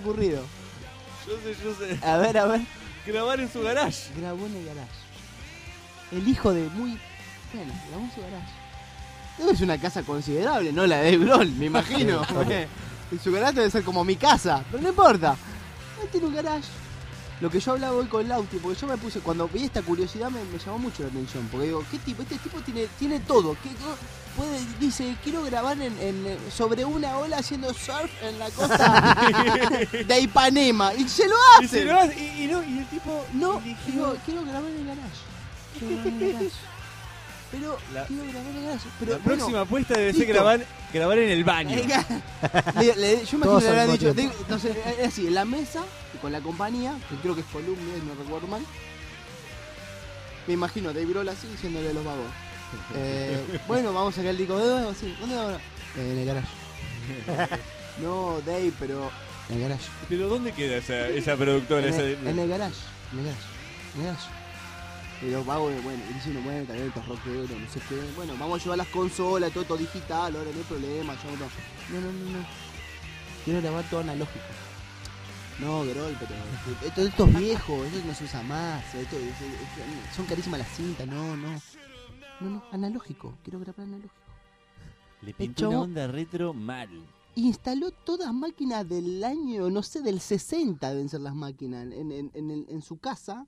ocurrido? Yo sé. A ver. Grabar en su garage. Grabó en el garage. El hijo de muy... Bueno, grabó en su garage. Debe ser una casa considerable, no la de Dave Grohl, me imagino. Su garage debe ser como mi casa, pero no importa. Él tiene un garage. Lo que yo hablaba hoy con Lauti, porque yo me puse, cuando vi esta curiosidad me llamó mucho la atención, porque digo, ¿qué tipo? Este tipo tiene todo. Dice, quiero grabar sobre una ola haciendo surf en la costa de Ipanema. Y se lo hace. Y el tipo No, eligió... digo, quiero grabar en el garage. Pero quiero grabar en el garage. Pero, La próxima apuesta debe ser listo. grabar en el baño. Yo me imagino que le habrá dicho, entonces, es así, en la mesa, con la compañía, que creo que es Columbia, no recuerdo mal. Me imagino Dave Grohl así, diciéndole a los vagos. Bueno, vamos a sacar el disco de nuevo, sí. ¿Dónde vamos? En el garage. No, Dave, pero en el garage. ¿Pero dónde queda esa productora? En el garage. Y los vagos, bueno, diciendo, bueno, también estos rockeros, no sé qué. Bueno, vamos a llevar las consolas, todo digital, ahora no hay problema. No. Quiero grabar todo analógico. No, Grohl, pero esto es viejo, eso no se usa más. Son carísimas las cintas, no, analógico. Quiero grabar analógico. Le pintó una onda retro mal. Instaló todas máquinas del año, no sé, del 60 deben ser las máquinas, en su casa.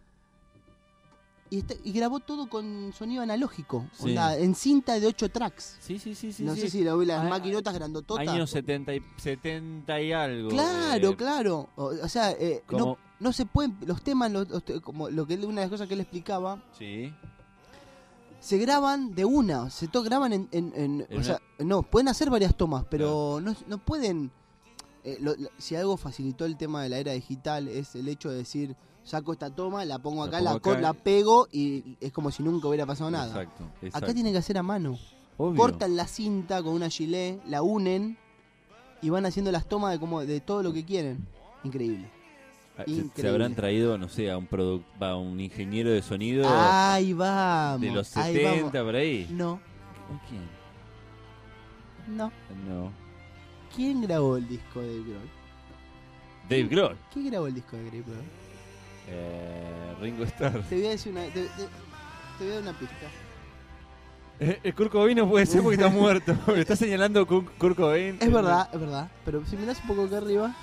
Y grabó todo con sonido analógico, Sí. onda, en cinta de 8 tracks. Sí. No sé si lo vi, las maquinotas grandototas. Años 70 y algo. Claro. O sea, no se pueden, los temas, como lo que una de las cosas que él explicaba, Sí. se graban de una, graban o sea, no, pueden hacer varias tomas, pero no pueden, si algo facilitó el tema de la era digital es el hecho de decir, saco esta toma, la pongo acá, la pego y es como si nunca hubiera pasado nada. Exacto. Acá tienen que hacer a mano. Obvio. Cortan la cinta con una gilet, la unen y van haciendo las tomas de todo lo que quieren. Increíble. Se habrán traído, no sé, a un ingeniero de sonido Ahí vamos. de los 70 por ahí. No. ¿A quién? No. No. ¿Quién grabó el disco de Dave Grohl? Dave Grohl. ¿Quién grabó el disco de Dave Grohl? Ringo Starr. Te voy a decir te voy a dar una pista. El Kurt Cobain no puede ser porque está muerto. Me está señalando Kurt Cobain. Es verdad. Pero si mirás un poco acá arriba.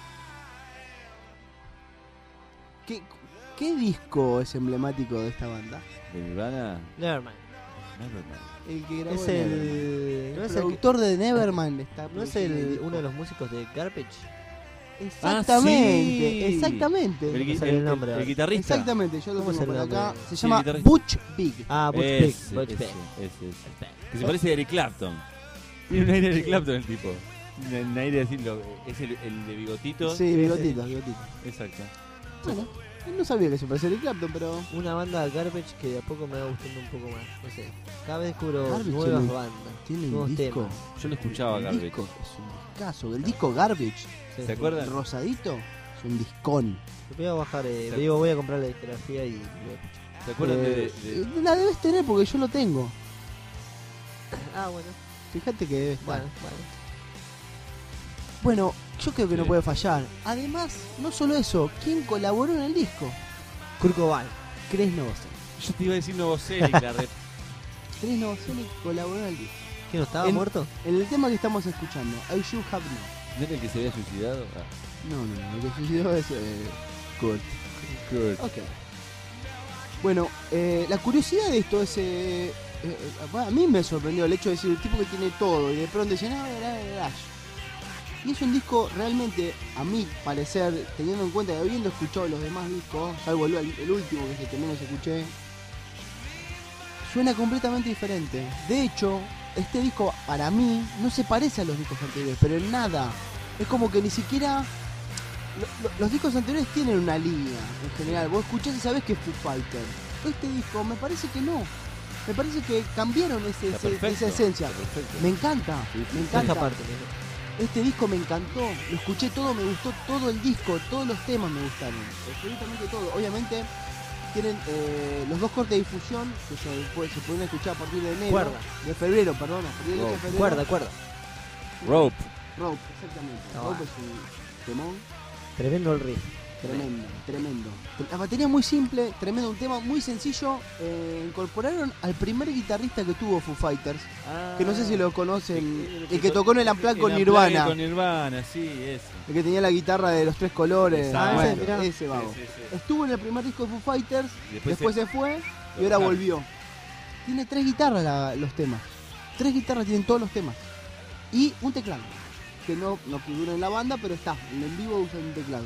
¿Qué disco es emblemático de esta banda? ¿De Nirvana? Nevermind. El que grabó Es el ¿no es productor de Nevermind. ¿No es uno de los músicos de Garbage? Exactamente, sí. exactamente. No sale el nombre. El guitarrista. Exactamente, yo lo ¿Cómo tengo es por el acá. nombre? Se Sí, llama el guitarrista. Butch Vig. Ah, Butch Ese. Vig. Que se parece a Eric Clapton. Tiene un aire de Eric Clapton el tipo. Un aire así, es el de bigotitos. Sí, bigotito. Exacto. Bueno, no sabía que se parecía a Eric Clapton, pero... Una banda Garbage que de a poco me va gustando un poco más. No sé. Cada vez descubro Garbage nuevas tiene- bandas. Tiene un nuevos disco. temas. Yo lo escuchaba, El Garbage. disco es un discazo. El disco Garbage, Sí. ¿Se acuerdan? el rosadito, es un discón. Lo voy a bajar. Digo, voy a comprar la discografía y lo voy a escuchar. ¿Se acuerdan de La debes tener porque yo lo tengo. Ah, bueno. Fíjate que debe estar. Bueno. Bueno, yo creo que no Sí. puede fallar. Además, no solo eso, ¿quién colaboró en el disco? Kurt Cobain. Chris Novoselic. Yo te iba a decir Novoselic, la red. Chris Novoselic colaboró en el disco. ¿Quién no estaba En- muerto? En el tema que estamos escuchando, I Should Have Known. ¿No era el que se había suicidado? No, lo que sucedió es Kurt. Kurt. Ok. Bueno, la curiosidad de esto es... a mí me sorprendió el hecho de decir el tipo que tiene todo y de pronto dice, no, era Ash. Y es un disco realmente, a mi parecer, teniendo en cuenta que habiendo escuchado los demás discos, salvo el último que es el que menos escuché, suena completamente diferente. De hecho, este disco para mí no se parece a los discos anteriores, pero en nada. Es como que ni siquiera... los discos anteriores tienen una línea, en general. Vos escuchás y sabés que es Foo Fighter. Este disco me parece que no. Me parece que cambiaron esa esencia. Me encanta, me Esta encanta. parte, Este disco me encantó, lo escuché todo, me gustó todo el disco, todos los temas me gustaron, absolutamente todo. Obviamente tienen los dos cortes de difusión que se pueden escuchar a partir de enero, Cuerda. de febrero, perdón, a partir de febrero. Cuerda. Rope. Rope, exactamente. Ah, Rope es un temón. Tremendo el riff. Tremendo. La batería es muy simple, tremendo, un tema muy sencillo. Incorporaron al primer guitarrista que tuvo Foo Fighters, que no sé si lo conocen, el que tocó en el Unplugged con Nirvana. Con Nirvana, sí, ese. El que tenía la guitarra de los 3 colores. Exacto. Bueno, ese vago. Sí. Estuvo en el primer disco de Foo Fighters, después se fue y Lo ahora dejaron. volvió. Tiene 3 guitarras los temas. 3 guitarras tienen todos los temas. Y un teclado, que no figura en la banda, pero está. En vivo usan un teclado.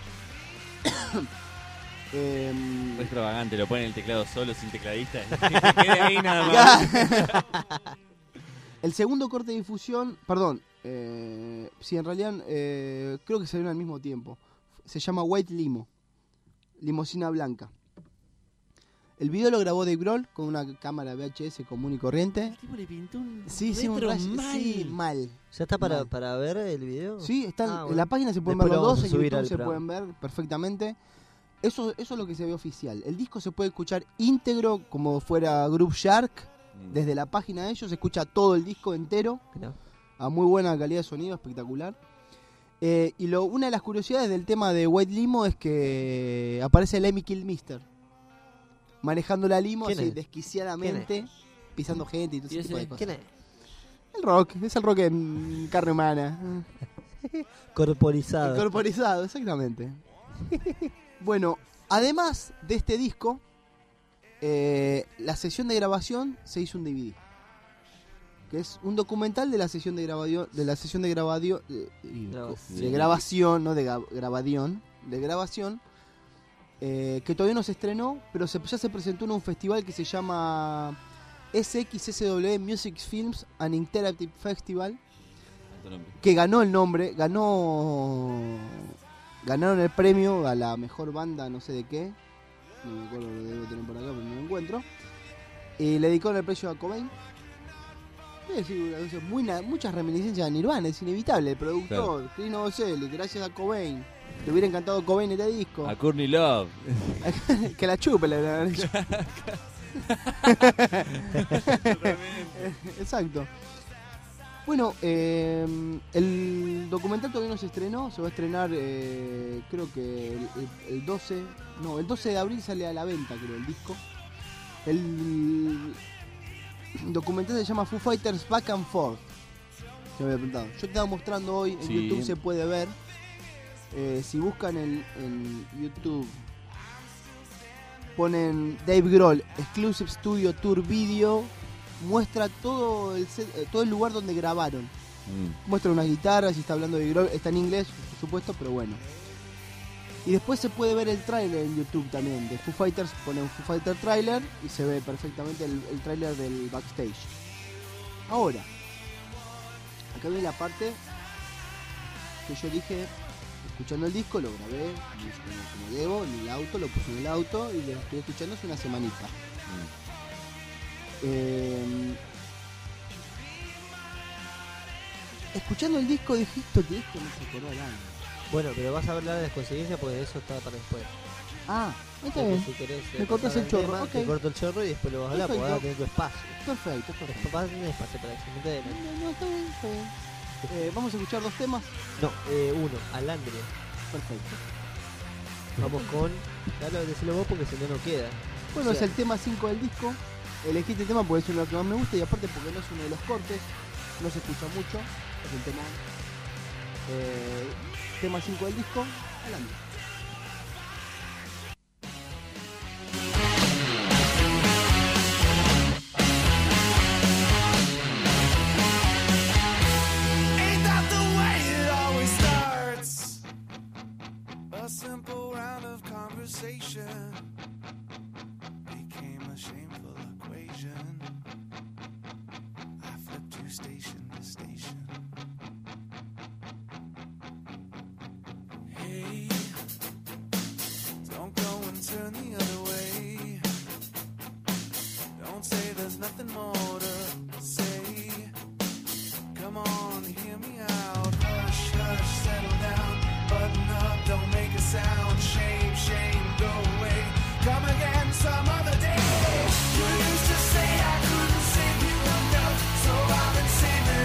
Fue extravagante, lo ponen el teclado solo, sin tecladista. Que quede ahí nada más. El segundo corte de difusión, perdón, sí, en realidad creo que salieron al mismo tiempo. Se llama White Limo, limusina blanca. El video lo grabó Dave Grohl con una cámara VHS común y corriente. El tipo le pintó un Sí, un retro rayo, mal. sí, mal. ¿Ya está Mal. para ver el video? Sí, están Ah, bueno. en la página se pueden Después ver lo los vamos dos, a en subir YouTube al se programa. pueden ver perfectamente. Eso es lo que se ve oficial. El disco se puede escuchar íntegro como fuera Group Shark. Desde la página de ellos se escucha todo el disco entero Mirá. a muy buena calidad de sonido, espectacular. Y una de las curiosidades del tema de White Limo es que aparece Lemmy Kilmister manejando la limo ¿Quién así es? desquiciadamente, pisando gente y todo ¿Y ese tipo de ese? cosas. ¿Quién es? El rock, es el rock en carne humana. Corporizado. Incorporizado, exactamente. Bueno, además de este disco, la sesión de grabación se hizo un DVD, que es un documental de la sesión de grabación, que todavía no se estrenó, pero ya se presentó en un festival que se llama SXSW Music Films and Interactive Festival, que ganó el nombre, ganaron el premio a la mejor banda no sé de qué, no me acuerdo, lo debo tener por acá pero no lo encuentro, y le dedicaron el premio a Cobain. Es decir, muchas reminiscencias a Nirvana, es inevitable. El productor, Chris Novoselic, gracias a Cobain, le hubiera encantado Cobain en este disco. A Courtney Love. Que la chupe le habrán dicho. Exacto. Bueno, el documental todavía no se estrenó, se va a estrenar creo que el 12 de abril sale a la venta, creo, el disco. El documental se llama Foo Fighters Back and Forth. Que me había preguntado. Yo te estaba mostrando hoy, en Sí. YouTube se puede ver. Si buscan en YouTube, ponen Dave Grohl Exclusive Studio Tour Video, muestra todo el lugar donde grabaron. Muestra unas guitarras y está hablando de Grohl, está en inglés, por supuesto, pero bueno. Y después se puede ver el tráiler en YouTube también, de Foo Fighters, ponen Foo Fighter trailer y se ve perfectamente el tráiler del backstage. Ahora, acá viene la parte que yo dije, escuchando el disco, lo grabé como debo, en el auto, lo puse en el auto y lo estoy escuchando hace una semanita. Escuchando el disco dije, este disco no se acordó al año. Bueno, pero vas a hablar de las consecuencias porque eso está para después. Ah, está Porque bien. si querés, Me cortas pasar el chorro, tema, ok. Te corto el chorro y después lo vas a hablar porque vas a tener tu espacio. Perfecto. Vas a tener espacio para experimentar. No, está bien. Vamos a escuchar 2 temas. No, uno, Alandria. Perfecto. Vamos con. Dale, decilo vos porque si no, no queda. Bueno, O sea, es el tema 5 del disco. Elegí este tema porque es uno de los que más me gusta y aparte porque no es uno de los cortes, no se escucha mucho. Es el tema 5 del disco, Alandria. Ain't that the way it always starts? A simple round of conversation became a shameful equation. I flipped you station to station. Hey, don't go and turn the other way. Don't say there's nothing more to say. Come on, hear me out. Hush, hush, settle down. Button up, don't make a sound. Shame, shame, go away. Come again some other day. You used to say I couldn't save you enough, so I've been saving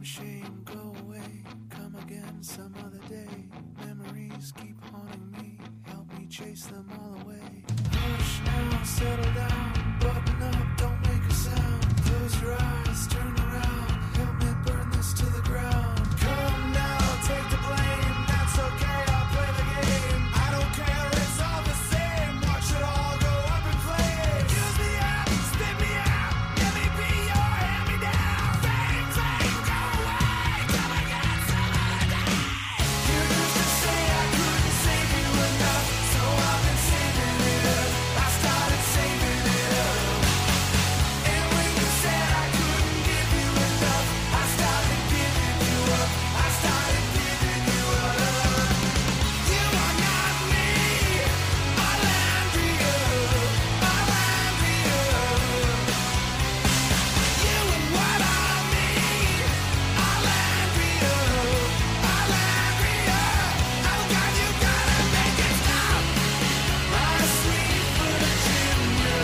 shame, go away. Come again some other day. Memories keep haunting me. Help me chase them all away. Hush now, settle down. Button up, don't make a sound. Close your eyes, turn around. Help me burn this to the ground. Come now, take the blame. That's okay, I'll play the game. I don't care, it's all the same. Watch it all go up in flames. Use me up, spit me out. Let me be your hand-me-down. Fame, fame, go away. Come again some other day. You used to say I couldn't save you enough, so I've been saving it up. I started saving it up. And when you said I couldn't give you enough, I started giving you up. I started giving you up. You are not me, Alandria, Alandria. You and what I mean, Alandria, Alandria. Oh God, you gotta make it stop, my sweet Virginia.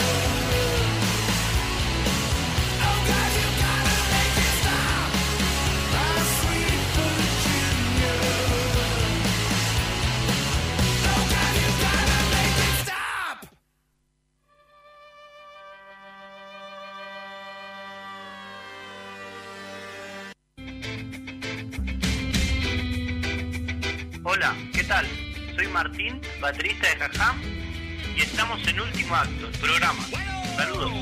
Oh God, you gotta make it stop, my sweet Virginia. Oh God, you gotta make it stop. Hola, ¿qué tal? Soy Martín, baterista de Jajam, y estamos en Último Acto, el programa. Saludos.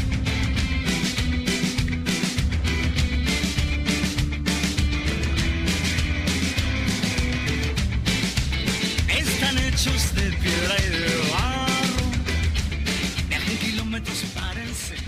Están hechos de piedra y de barro, viajan kilómetros para enseñar.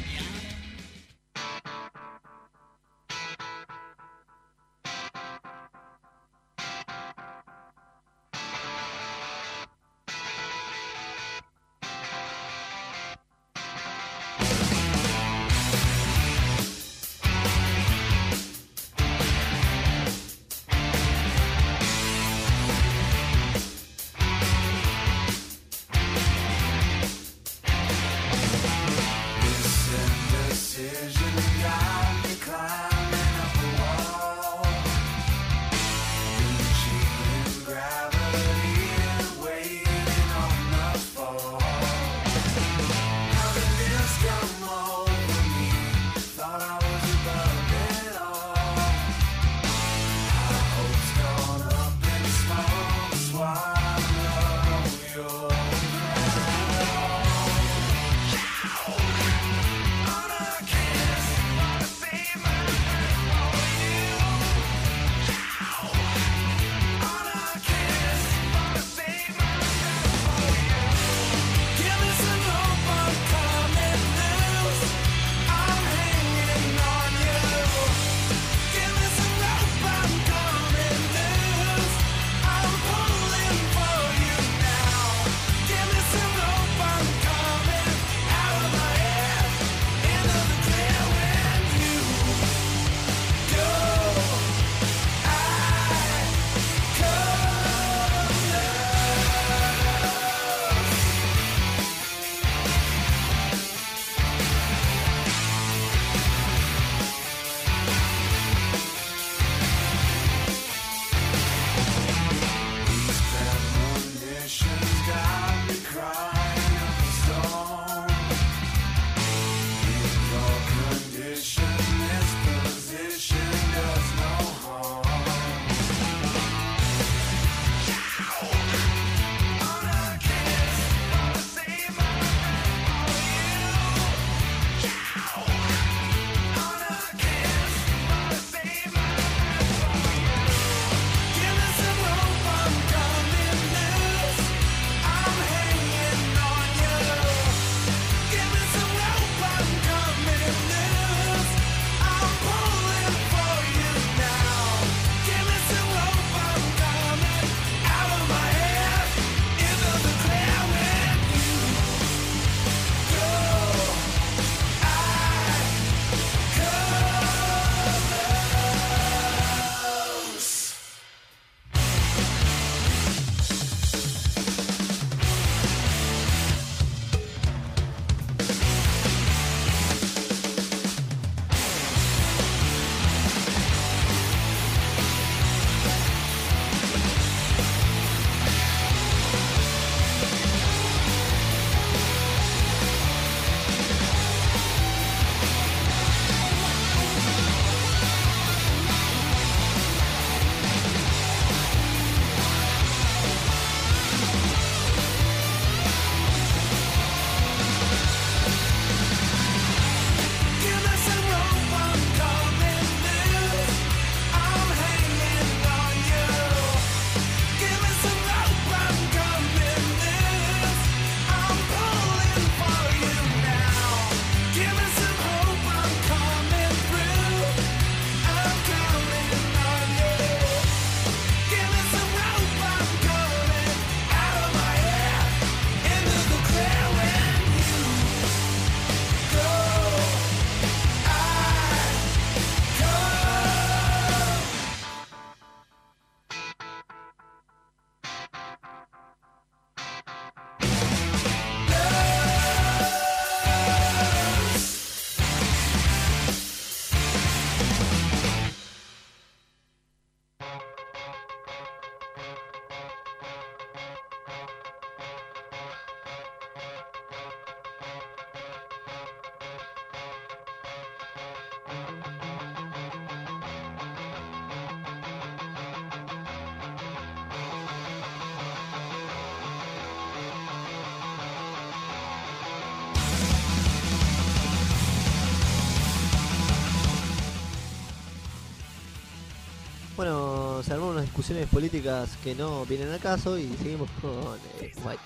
Bueno, se armaron unas discusiones políticas que no vienen al caso y seguimos con White.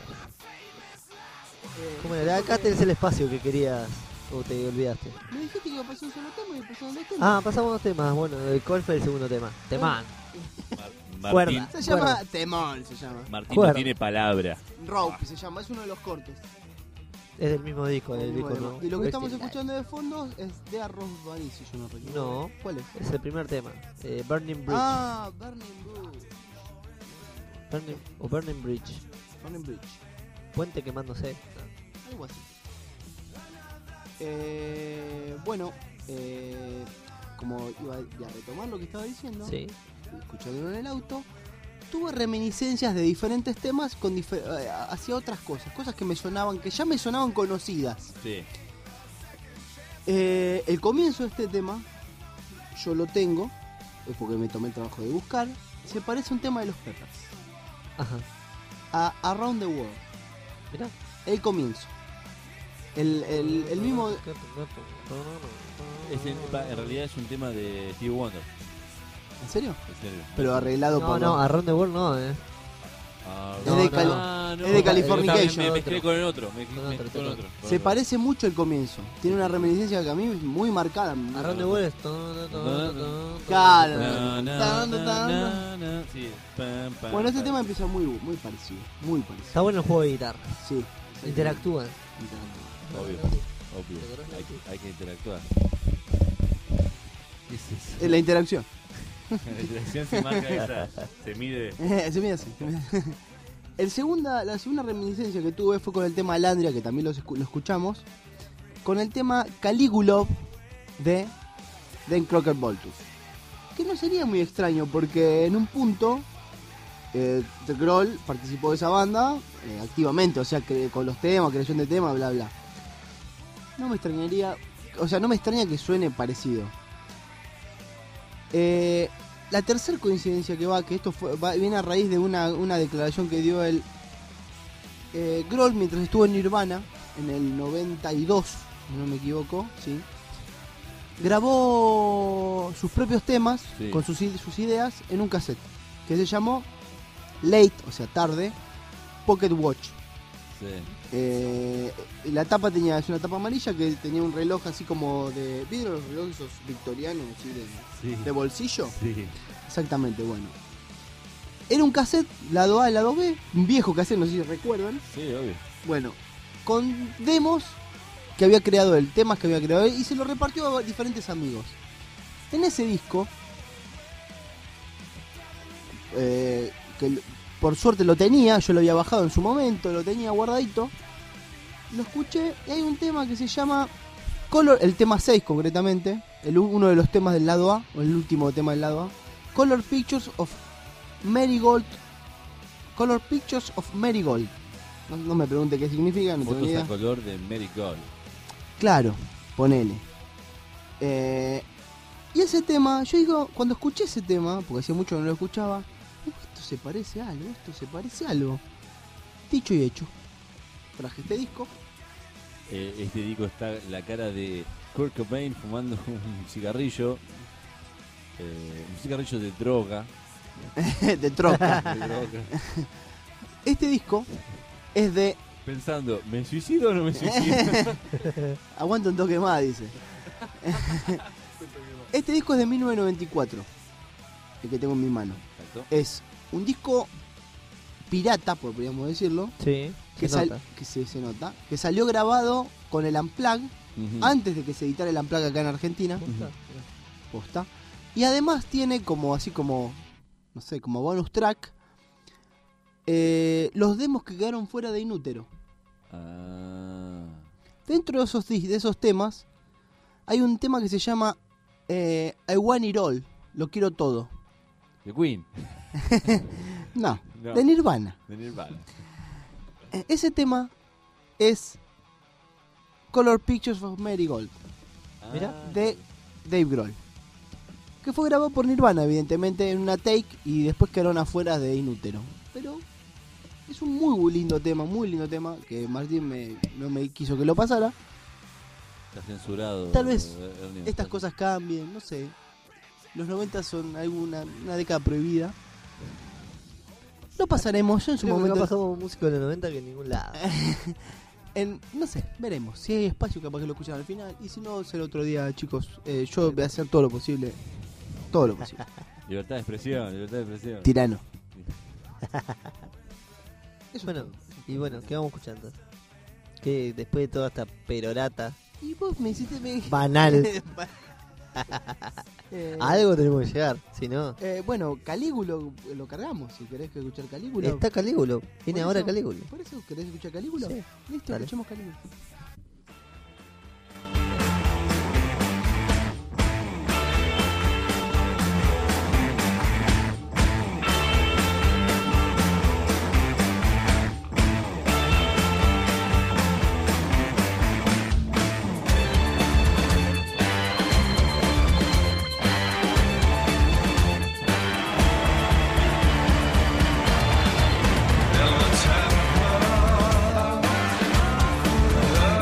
¿Cómo era? Acá tenés el espacio que querías o te olvidaste. Me dijiste que iba a pasar un solo tema y pasaron dos temas. Ah, pasamos dos temas. Bueno, ¿cuál fue el segundo tema? Temán. Martín, Cuerda. Se llama Temón, se llama. Martín Cuerda. no tiene palabra. Rope se llama, es uno de los cortes. Es del mismo disco, del disco Bueno, nuevo. y lo que estamos Wasting escuchando de fondo es de Arroz Bunny, si yo no recuerdo. No. ¿Cuál es? Life. Es el primer tema. Burning Bridge. Ah, Burning Bridge. Burning Bridge. Burning Bridge. Puente quemándose. Algo así. Bueno, como iba a retomar lo que estaba diciendo, Sí. escuchándolo en el auto, tuve reminiscencias de diferentes temas con hacia otras cosas que me sonaban, que ya me sonaban conocidas. Sí. El comienzo de este tema, yo lo tengo, es porque me tomé el trabajo de buscar, se parece a un tema de los Peppers, Ajá. a Around the World, Mirá. el comienzo. El mismo... En realidad es un tema de Stevie Wonder. ¿En serio? En serio. Pero arreglado No, por... no, Around the World no, Ah, Es de Cali- no. es de Californication. Me mezclé con el otro. Con otro, Con con otro. Se parece mucho el comienzo. Tiene una reminiscencia que a mí es muy marcada. Around the World es... Claro. Sí. Pam, pam, Bueno, este pam. tema empieza muy parecido. Muy parecido. Está bueno el juego de guitarra. Sí. Interactúan. Obvio. Hay que interactuar. ¿Qué es eso? La interacción. La interacción se marca esa. Se mide. Se mira así. La segunda reminiscencia que tuve fue con el tema Landria, que también lo escuchamos. Con el tema Caligulov de Dan Crocker Boltus. Que no sería muy extraño porque en un punto The Grohl participó de esa banda activamente, o sea, con los temas, creación de temas, bla bla. No me extrañaría, o sea, no me extraña que suene parecido. La tercera coincidencia que esto viene a raíz de una declaración que dio el Grohl mientras estuvo en Nirvana en el 92, si no me equivoco, sí. Grabó sus propios temas Sí. con sus ideas en un cassette que se llamó Late, o sea, tarde, Pocket Watch. Sí. La tapa es una tapa amarilla que tenía un reloj así como de vidrio, los relojes esos victorianos, así Sí. de bolsillo. Sí. Exactamente, bueno. Era un cassette, lado A y lado B, un viejo cassette, no sé si recuerdan. Sí, obvio. Bueno, con demos que había creado él, temas que había creado él, y se lo repartió a diferentes amigos. En ese disco, por suerte lo tenía, yo lo había bajado en su momento, lo tenía guardadito, lo escuché y hay un tema que se llama Color, el tema 6 concretamente, uno de los temas del lado A, o el último tema del lado A, Color Pictures of Marigold. No me pregunte qué significa, no tengo ni Fotos idea. a color de Mary Gold. Claro, ponele. Y ese tema, yo digo, cuando escuché ese tema, porque hacía mucho que no lo escuchaba, digo, esto se parece a algo. Dicho y hecho. Traje este disco. Este disco está la cara de Kurt Cobain fumando un cigarrillo. Un cigarrillo de droga. de troca. De droga. Este disco es de... Pensando, ¿me suicido o no me suicido? Aguanta un toque más, dice. Este disco es de 1994. El que tengo en mi mano. Exacto. Es un disco pirata, podríamos decirlo. Sí, Que, se nota. se nota. Que salió grabado con el Unplugged Ujú. antes de que se editara el Unplugged acá en Argentina. Posta. Y además tiene como así como, no sé, como bonus track los demos que quedaron fuera de Inútero. Ah. Dentro de esos temas hay un tema que se llama I Want It All, lo quiero todo. The Queen. No, No. de Nirvana. De Nirvana. Ese tema es Color Pictures of Marigold, Mira. de Dave Grohl, que fue grabado por Nirvana, evidentemente, en una take, y después quedaron afuera de Inútero. Pero es un muy lindo tema, que Martín no me quiso que lo pasara. Está censurado. Tal vez Ernie. Estas cosas cambien, no sé. los 90 son una década prohibida. No pasaremos, yo en su Creo que momento... no pasamos música de los 90 que en ningún lado. No sé, veremos. Si hay espacio, capaz que lo escuchan al final. Y si no, será otro día, chicos. Yo voy a hacer todo lo posible. Todo lo posible. Libertad de expresión, libertad de expresión. Tirano. Bueno, y bueno, ¿qué vamos escuchando? Que después de toda esta perorata Y vos me hiciste... banal, Eh, a algo tenemos que llegar, si no... bueno, Calígulo lo cargamos. Si querés que escuchar Calígulo. Está Calígulo, viene Por ahora eso- Calígulo. ¿Por eso querés escuchar Calígulo? Sí. Listo, Dale. escuchemos Calígulo. Well, the time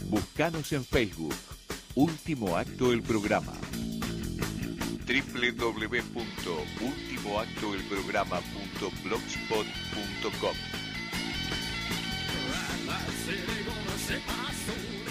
Búscanos en Facebook. Último Acto del Programa. www.ultimoactodelprograma.blogspot.com.